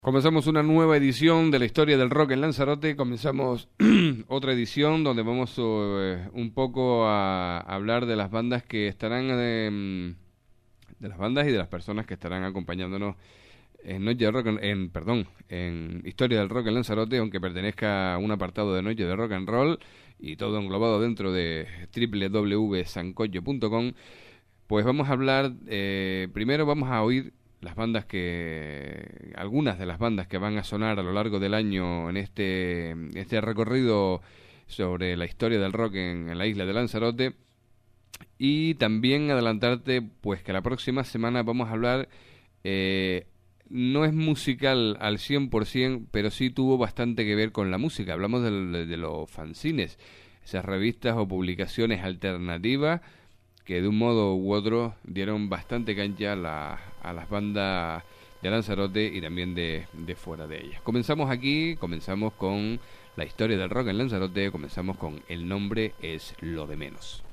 Comenzamos una nueva edición de la historia del rock en Lanzarote. Comenzamos otra edición donde vamos un poco a hablar de las bandas que estarán, de las bandas y de las personas que estarán acompañándonos en Noche de Rock, en Historia del Rock en Lanzarote, aunque pertenezca a un apartado de Noche de Rock and Roll y todo englobado dentro de www.sancoyo.com. Pues vamos a hablar, primero vamos a oír algunas de las bandas que van a sonar a lo largo del año en este recorrido sobre la historia del rock en la isla de Lanzarote. Y también adelantarte pues que la próxima semana vamos a hablar, no es musical al 100%, pero sí tuvo bastante que ver con la música. Hablamos de los fanzines, esas revistas o publicaciones alternativas que de un modo u otro dieron bastante cancha a las bandas de Lanzarote y también de fuera de ellas. Comenzamos con la historia del rock en Lanzarote, comenzamos con El nombre es lo de menos.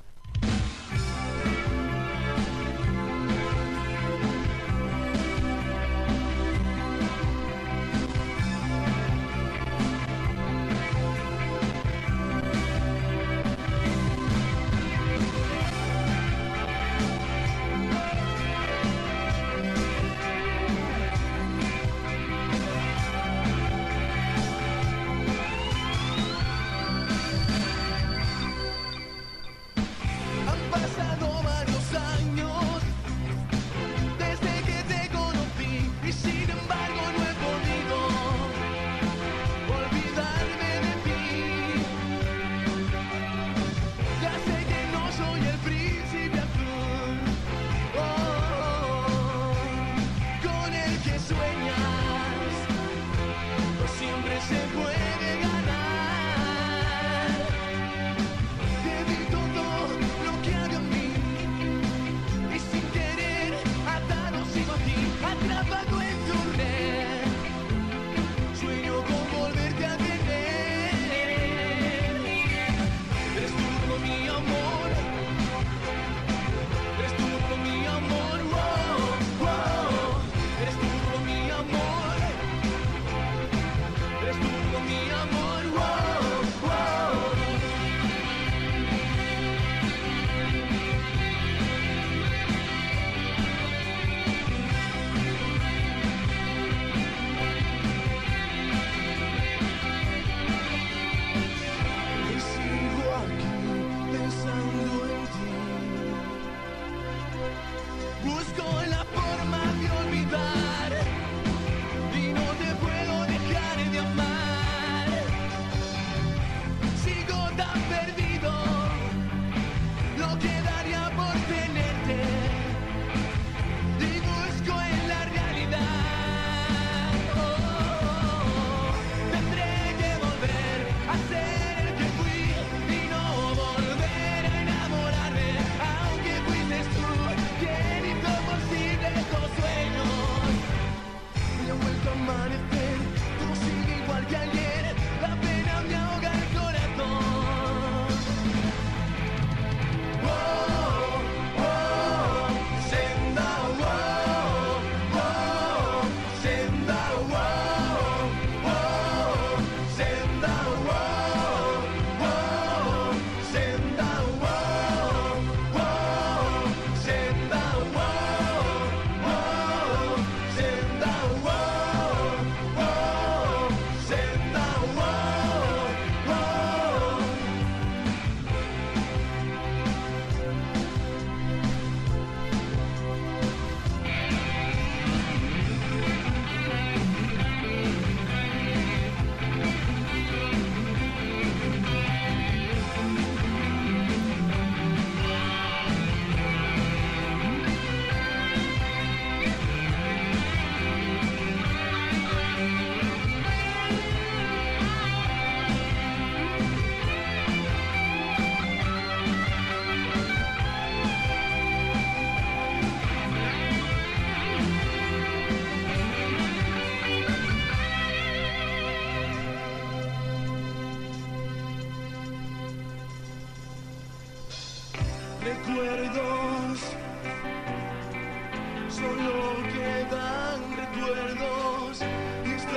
Recuerdos, solo quedan recuerdos.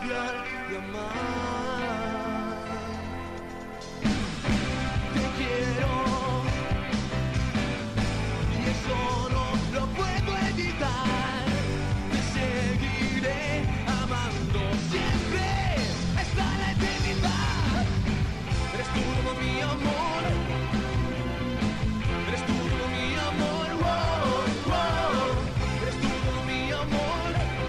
confiar y amar. Te quiero y eso no lo puedo evitar. Te seguiré amando siempre hasta la eternidad. Eres tú todo mi amor. Eres tú todo mi amor. Wow, wow. Eres tú todo mi amor.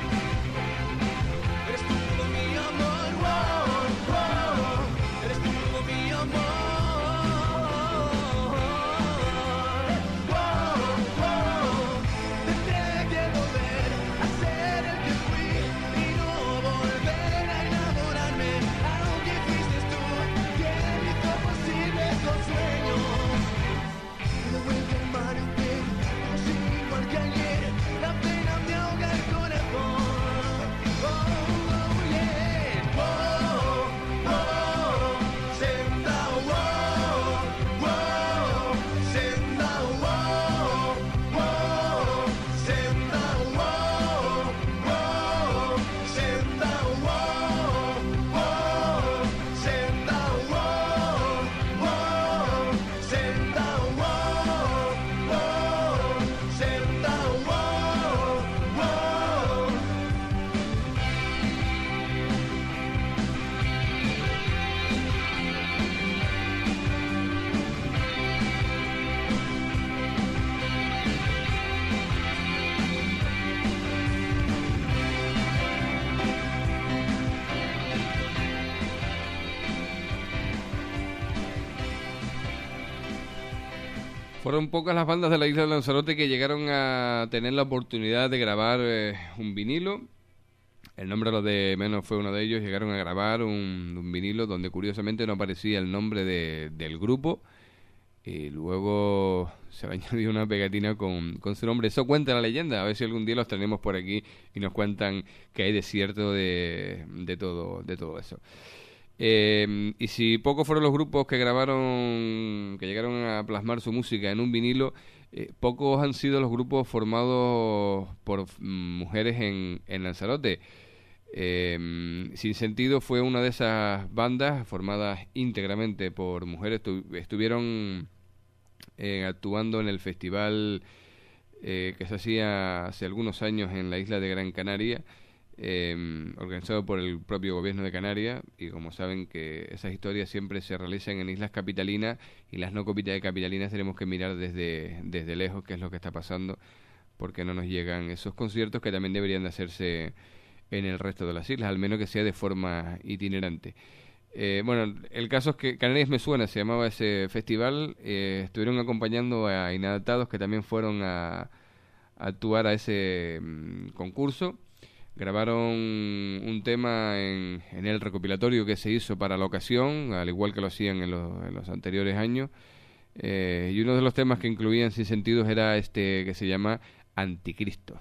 Eres tú todo mi amor. Wow, wow. Eres tú todo mi amor. Wow, wow. Tendré que volver a ser el que fui y no volver a enamorarme, aunque fuiste tú quien hizo posible estos sueños. Me vuelve el mar entero, no soy igual que ayer, la pena me ahoga el corazón. Oh, oh, yeah. Oh, oh, senda, oh, oh, senda, oh, oh, senda, oh, oh, senda, oh, oh, senda, oh, oh, senda, oh, senda, oh, Fueron pocas las bandas de la isla de Lanzarote que llegaron a tener la oportunidad de grabar un vinilo. El nombre de los de menos fue uno de ellos. Llegaron a grabar un vinilo donde curiosamente no aparecía el nombre del grupo. Y luego se añadió una pegatina con su nombre. Eso cuenta la leyenda. A ver si algún día los tenemos por aquí y nos cuentan que hay de cierto de todo eso. Y si pocos fueron los grupos que grabaron, que llegaron a plasmar su música en un vinilo, pocos han sido los grupos formados por mujeres en Lanzarote. Sin Sentido fue una de esas bandas formadas íntegramente por mujeres. Estuvieron actuando en el festival que se hacía hace algunos años en la isla de Gran Canaria, organizado por el propio gobierno de Canarias. Y como saben que esas historias siempre se realizan en islas capitalinas, y las no capitalinas tenemos que mirar desde lejos qué es lo que está pasando, porque no nos llegan esos conciertos que también deberían de hacerse en el resto de las islas, al menos que sea de forma itinerante. Bueno, el caso es que Canarias Me Suena se llamaba ese festival. Estuvieron acompañando a Inadaptados, que también fueron a actuar a ese concurso. Grabaron un tema en el recopilatorio que se hizo para la ocasión, al igual que lo hacían en los anteriores años. Y uno de los temas que incluían Sin Sentidos era este que se llama Anticristo.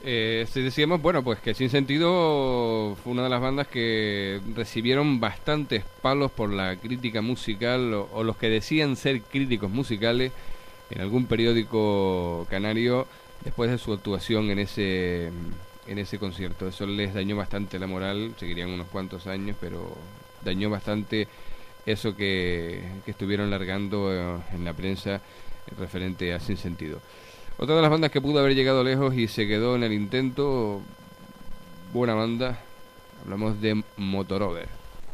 Si decíamos, bueno, pues que Sin Sentido fue una de las bandas que recibieron bastantes palos por la crítica musical o los que decían ser críticos musicales en algún periódico canario después de su actuación en ese concierto. Eso les dañó bastante la moral, seguirían unos cuantos años, pero dañó bastante eso que estuvieron largando en la prensa referente a Sin Sentido. Otra de las bandas que pudo haber llegado lejos y se quedó en el intento, buena banda, hablamos de Motorover.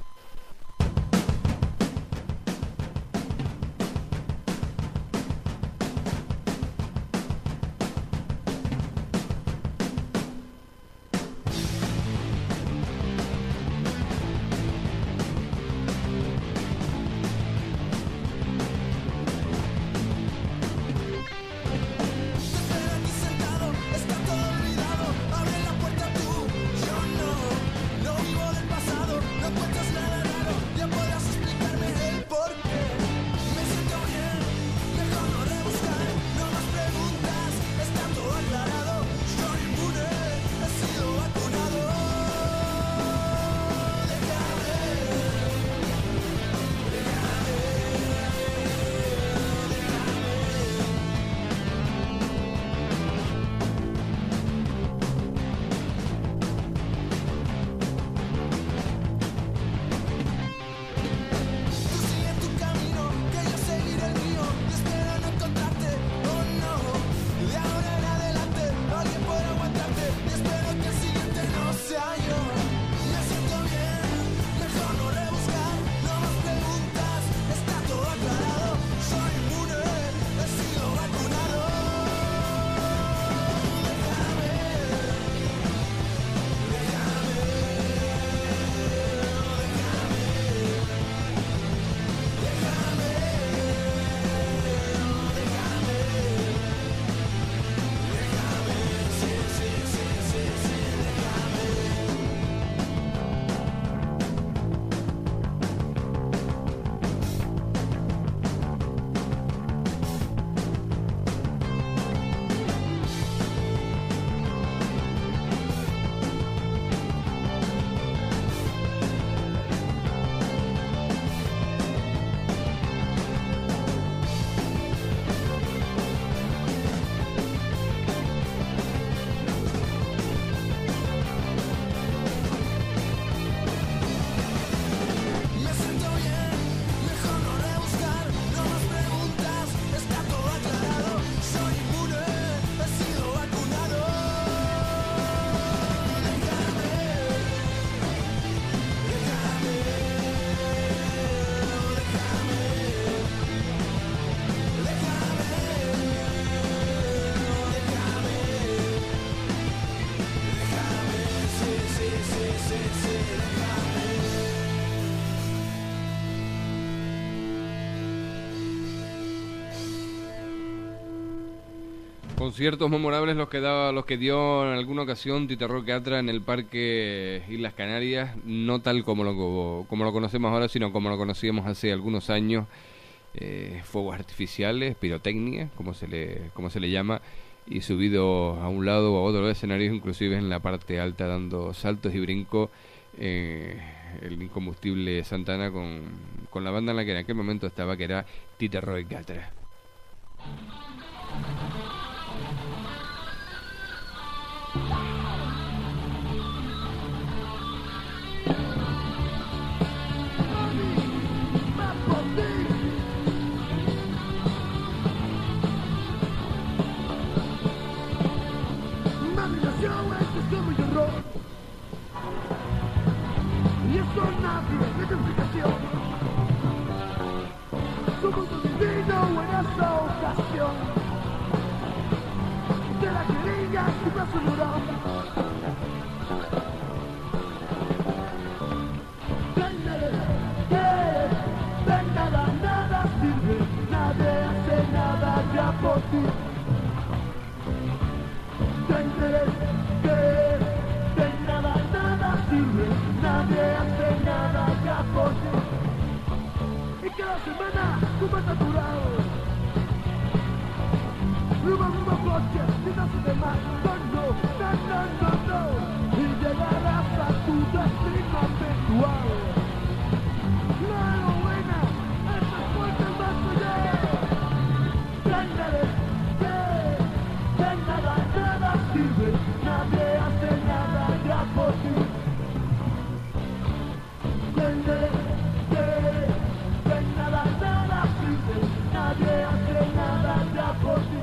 Conciertos memorables los que dio en alguna ocasión Tito Rock Catra en el Parque Islas Canarias, no tal como lo conocemos ahora, sino como lo conocíamos hace algunos años, fuegos artificiales, pirotecnia, como se le llama, y subido a un lado o a otro de escenarios, inclusive en la parte alta dando saltos y brincos, el incombustible Santana con la banda en la que en aquel momento estaba, que era Tito Rock Catra. Y eso nadie le da explicación. Su mundo divino en esa ocasión. De la jeringa su brazo lloró. De nada sirve, nadie hace nada ya por ti. Nadie hace nada ya por ti. Y cada semana tú vas saturado. Ruba coche, si no se te más, no, nada, nada sirve, nadie hace nada ya por ti.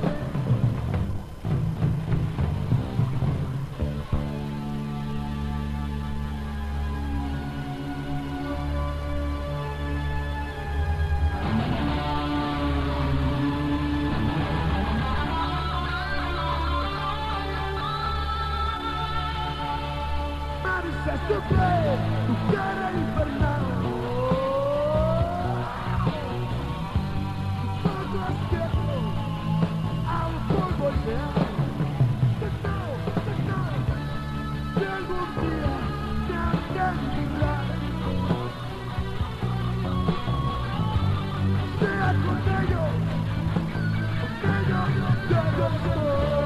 Marisa sufre tu cara infernal. Todo ciego al polvo ideal. Si algún día te han de librar, sea con ellos ya no estoy.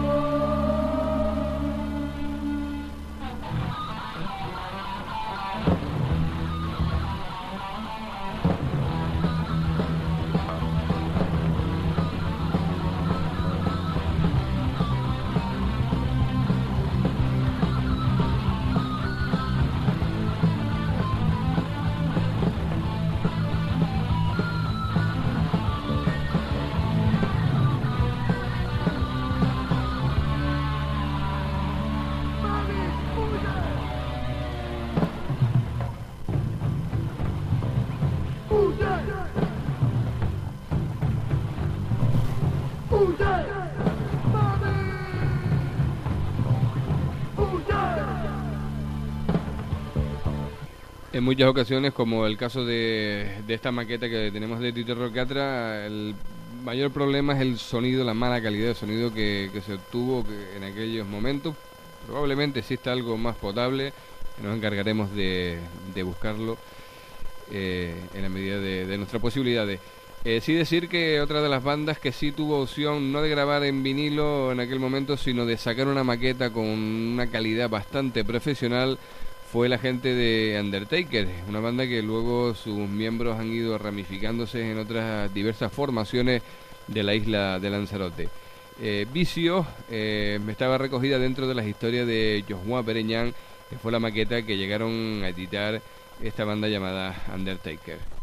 En muchas ocasiones, como el caso de esta maqueta que tenemos de Tito Rocatra, el mayor problema es el sonido, la mala calidad de sonido que se obtuvo en aquellos momentos. Probablemente exista algo más potable, nos encargaremos de buscarlo en la medida de nuestras posibilidades. Sí decir que otra de las bandas que sí tuvo opción no de grabar en vinilo en aquel momento, sino de sacar una maqueta con una calidad bastante profesional, fue la gente de Undertaker, una banda que luego sus miembros han ido ramificándose en otras diversas formaciones de la isla de Lanzarote. Vicio estaba recogida dentro de las historias de Joshua Pereñán, que fue la maqueta que llegaron a editar esta banda llamada Undertaker.